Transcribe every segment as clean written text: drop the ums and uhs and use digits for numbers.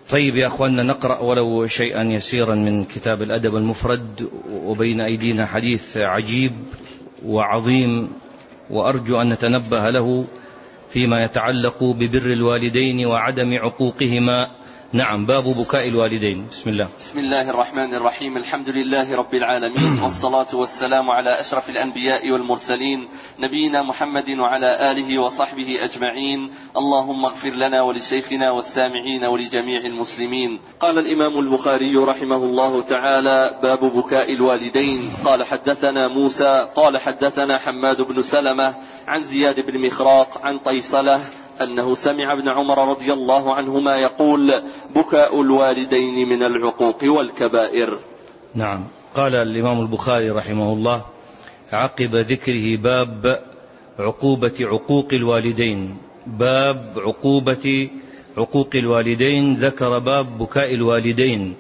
طيب يا أخواننا، نقرأ ولو شيئا يسيرا من كتاب الأدب المفرد، وبين أيدينا حديث عجيب وعظيم، وأرجو أن نتنبه له فيما يتعلق ببر الوالدين وعدم عقوقهما. نعم، باب بكاء الوالدين. بسم الله. بسم الله الرحمن الرحيم. الحمد لله رب العالمين، والصلاة والسلام على أشرف الأنبياء والمرسلين، نبينا محمد وعلى آله وصحبه أجمعين. اللهم اغفر لنا ولشيخنا والسامعين ولجميع المسلمين. قال الإمام البخاري رحمه الله تعالى: باب بكاء الوالدين. قال حدثنا موسى قال حدثنا حماد بن سلمة عن زياد بن مخراق عن طيصلة أنه سمع ابن عمر رضي الله عنهما يقول: بكاء الوالدين من العقوق والكبائر. نعم. قال الإمام البخاري رحمه الله عقب ذكره باب عقوبة عقوق الوالدين، باب عقوبة عقوق الوالدين، ذكر باب بكاء الوالدين،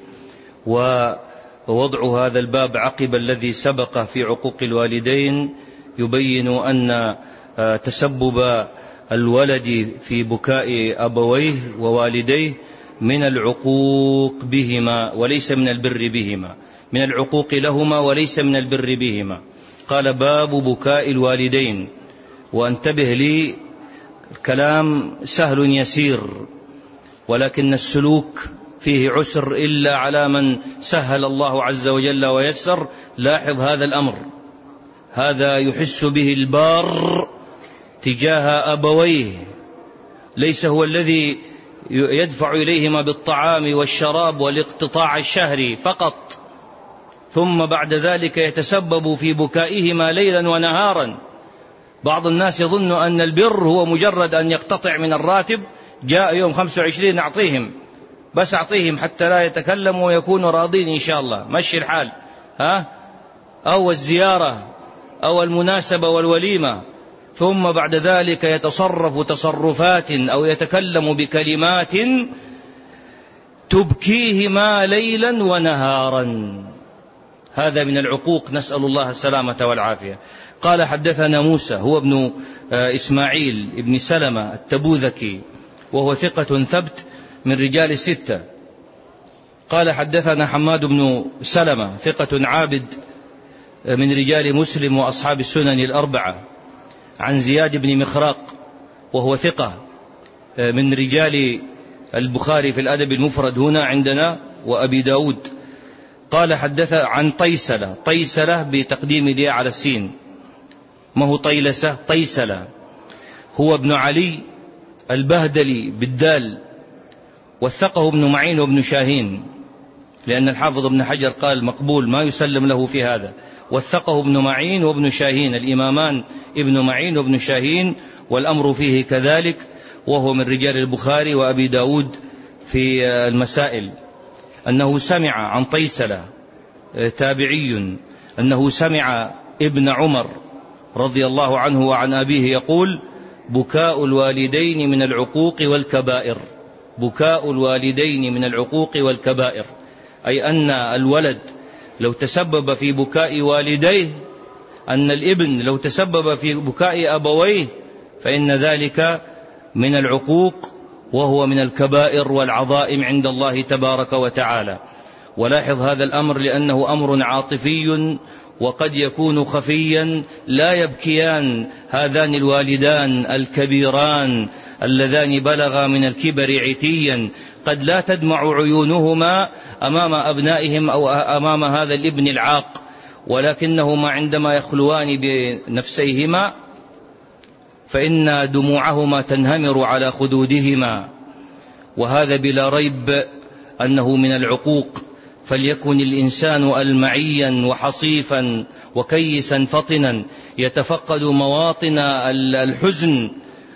ووضع هذا الباب عقب الذي سبق في عقوق الوالدين يبين أن تسبب الولد في بكاء أبويه ووالديه من العقوق بهما وليس من البر بهما، من العقوق لهما وليس من البر بهما. قال: باب بكاء الوالدين. وانتبه لي، الكلام سهل يسير، ولكن السلوك فيه عسر إلا على من سهل الله عز وجل ويسر. لاحظ هذا الأمر، هذا يحس به البار تجاه أبويه، ليس هو الذي يدفع إليهما بالطعام والشراب والاقتطاع الشهري فقط، ثم بعد ذلك يتسبب في بكائهما ليلا ونهارا. بعض الناس يظن أن البر هو مجرد أن يقتطع من الراتب، جاء يوم 25 أعطيهم، بس أعطيهم حتى لا يتكلموا ويكونوا راضين إن شاء الله، مشي الحال، أو الزيارة أو المناسبة والوليمة، ثم بعد ذلك يتصرف تصرفات أو يتكلم بكلمات تبكيهما ليلا ونهارا. هذا من العقوق، نسأل الله السلامة والعافية. قال: حدثنا موسى هو ابن إسماعيل ابن سلمة التبوذكي، وهو ثقة ثبت من رجال 6. قال: حدثنا حماد بن سلمة ثقة عابد من رجال مسلم وأصحاب السنن 4، عن زياد بن مخراق وهو ثقة من رجال البخاري في الأدب المفرد هنا عندنا وأبي داود. قال: حدث عن طيصلة، طيصلة بتقديم الياء على السين، ما هو طيلسة، طيصلة، هو ابن علي البهدلي بالدال، وثقه ابن معين وابن شاهين، لأن الحافظ ابن حجر قال مقبول ما يسلم له في هذا. وثقه ابن معين وابن شاهين، الإمامان ابن معين وابن شاهين، والأمر فيه كذلك، وهو من رجال البخاري وأبي داود في المسائل. أنه سمع عن طيصلة تابعي أنه سمع ابن عمر رضي الله عنه وعن أبيه يقول: بكاء الوالدين من العقوق والكبائر. بكاء الوالدين من العقوق والكبائر، أي أن الولد لو تسبب في بكاء والديه، أن الابن لو تسبب في بكاء أبويه، فإن ذلك من العقوق، وهو من الكبائر والعظائم عند الله تبارك وتعالى. ولاحظ هذا الأمر لأنه أمر عاطفي، وقد يكون خفيا، لا يبكيان هذان الوالدان الكبيران اللذان بلغا من الكبر عتيا، قد لا تدمع عيونهما أمام أبنائهم أو أمام هذا الابن العاق، ولكنهما عندما يخلوان بنفسيهما فإن دموعهما تنهمر على خدودهما، وهذا بلا ريب أنه من العقوق. فليكن الإنسان ألمعيا وحصيفا وكيسا فطنا، يتفقد مواطن الحزن،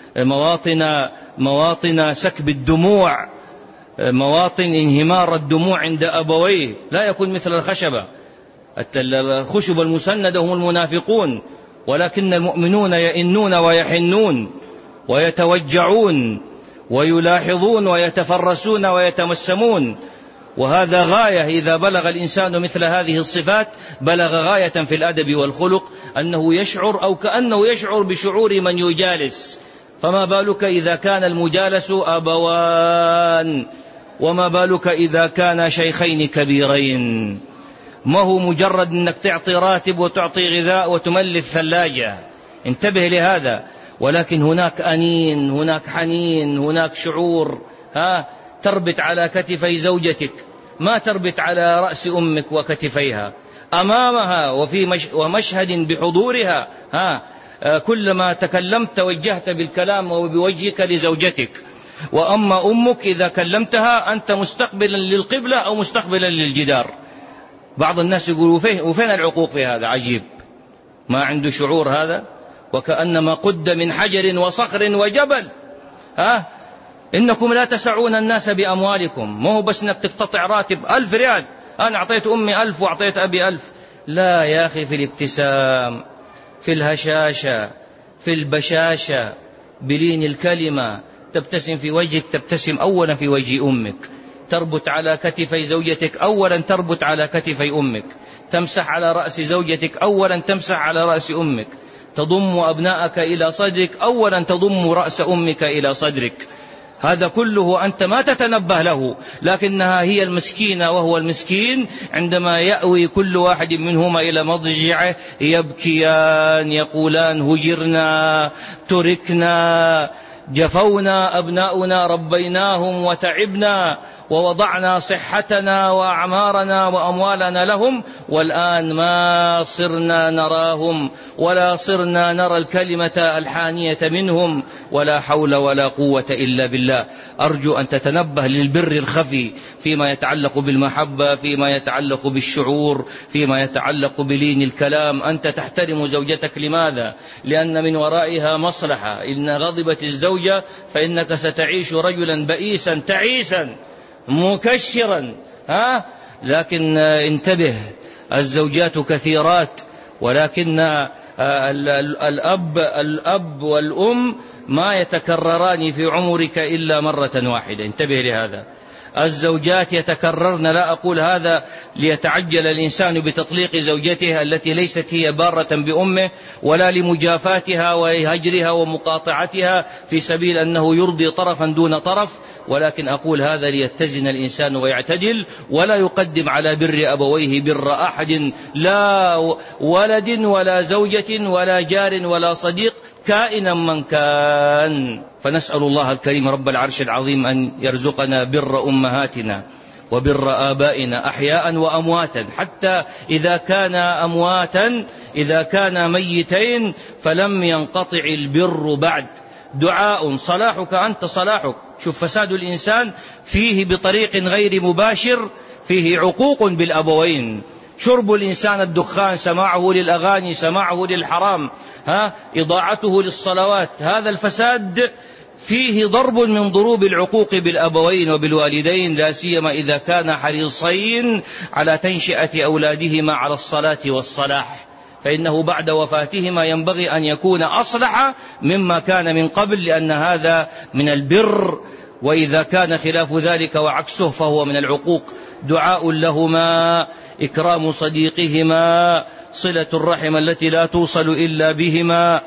مواطن سكب الدموع، مواطن انهمار الدموع عند أبويه. لا يكون مثل الخشبة، الخشب المسندة هم المنافقون، ولكن المؤمنون يئنون ويحنون ويتوجعون ويلاحظون ويتفرسون ويتمسمون. وهذا غاية، إذا بلغ الإنسان مثل هذه الصفات بلغ غاية في الأدب والخلق، أنه يشعر أو كأنه يشعر بشعور من يجالس. فما بالك إذا كان المجالس أبوان، وما بالك إذا كان شيخين كبيرين؟ ما هو مجرد أنك تعطي راتب وتعطي غذاء وتملي الثلاجة، انتبه لهذا، ولكن هناك أنين، هناك حنين، هناك شعور. تربت على كتفي زوجتك، ما تربت على رأس أمك وكتفيها أمامها ومشهد بحضورها. كلما تكلمت توجهت بالكلام وبوجهك لزوجتك. وأما أمك إذا كلمتها أنت مستقبلا للقبلة أو مستقبلا للجدار. بعض الناس يقولوا وفين العقوق في هذا؟ عجيب، ما عنده شعور هذا، وكأنما قد من حجر وصخر وجبل. إنكم لا تسعون الناس بأموالكم، ما هو بس إنك تقتطع راتب 1000 ريال، أنا أعطيت أمي 1000 وأعطيت أبي 1000. لا يا أخي، في الابتسام، في الهشاشة، في البشاشة، بلين الكلمة، تبتسم في وجهك، تبتسم أولا في وجه أمك، تربط على كتفي زوجتك أولا، تربط على كتفي أمك، تمسح على رأس زوجتك أولا، تمسح على رأس أمك، تضم أبنائك إلى صدرك أولا، تضم رأس أمك إلى صدرك. هذا كله أنت ما تتنبه له، لكنها هي المسكينة وهو المسكين عندما يأوي كل واحد منهما إلى مضجعه يبكيان يقولان هجرنا، تركنا، جفونا أبناؤنا، ربيناهم وتعبنا ووضعنا صحتنا وأعمارنا وأموالنا لهم، والآن ما صرنا نراهم ولا صرنا نرى الكلمة الحانية منهم، ولا حول ولا قوة إلا بالله. أرجو أن تتنبه للبر الخفي فيما يتعلق بالمحبة، فيما يتعلق بالشعور، فيما يتعلق بلين الكلام. أنت تحترم زوجتك، لماذا؟ لأن من ورائها مصلحة. إن غضبت الزوجة فإنك ستعيش رجلا بئيسا تعيسا مكشرا. لكن انتبه، الزوجات كثيرات، ولكن الأب والأم ما يتكرران في عمرك إلا مرة واحدة، انتبه لهذا. الزوجات يتكررن، لا أقول هذا ليتعجل الإنسان بتطليق زوجته التي ليست هي بارة بأمه، ولا لمجافاتها وهجرها ومقاطعتها في سبيل أنه يرضي طرفا دون طرف، ولكن أقول هذا ليتزن الإنسان ويعتدل، ولا يقدم على بر أبويه بر أحد، لا ولد ولا زوجة ولا جار ولا صديق، كائنا من كان. فنسأل الله الكريم رب العرش العظيم أن يرزقنا بر أمهاتنا وبر آبائنا أحياء وأمواتا، حتى إذا كان أمواتا، إذا كان ميتين فلم ينقطع البر بعد. دعاء صلاحك أنت صلاحك. شوف فساد الإنسان فيه بطريق غير مباشر، فيه عقوق بالأبوين. شرب الإنسان الدخان، سماعه للأغاني، سماعه للحرام، إضاعته للصلوات، هذا الفساد فيه ضرب من ضروب العقوق بالأبوين وبالوالدين، لا سيما إذا كان حريصين على تنشئة أولادهما على الصلاة والصلاح، فإنه بعد وفاتهما ينبغي أن يكون أصلح مما كان من قبل، لأن هذا من البر، وإذا كان خلاف ذلك وعكسه فهو من العقوق. دعاء لهما، إكرام صديقهما، صلة الرحم التي لا توصل إلا بهما،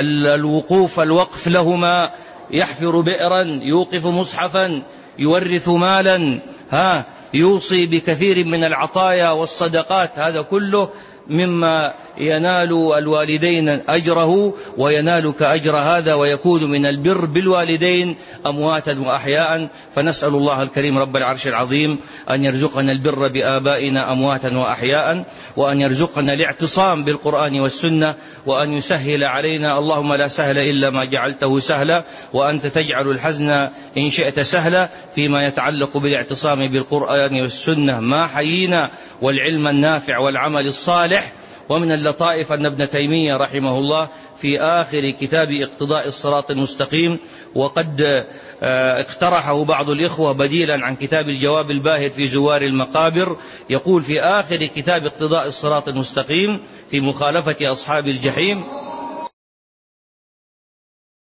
الوقف لهما، يحفر بئرا، يوقف مصحفا، يورث مالا، يوصي بكثير من العطايا والصدقات، هذا كله مما ينال الوالدين أجره وينالك أجر هذا، ويكون من البر بالوالدين أمواتا وأحياء. فنسأل الله الكريم رب العرش العظيم أن يرزقنا البر بآبائنا أمواتا وأحياء، وأن يرزقنا الاعتصام بالقرآن والسنة، وأن يسهل علينا. اللهم لا سهل إلا ما جعلته سهلا، وأنت تجعل الحزن إن شئت سهلا، فيما يتعلق بالاعتصام بالقرآن والسنة ما حيينا، والعلم النافع والعمل الصالح. ومن اللطائف أن ابن تيمية رحمه الله في آخر كتاب اقتضاء الصراط المستقيم، وقد اقترحه بعض الإخوة بديلا عن كتاب الجواب الباهر في زوار المقابر، يقول في آخر كتاب اقتضاء الصراط المستقيم في مخالفة أصحاب الجحيم: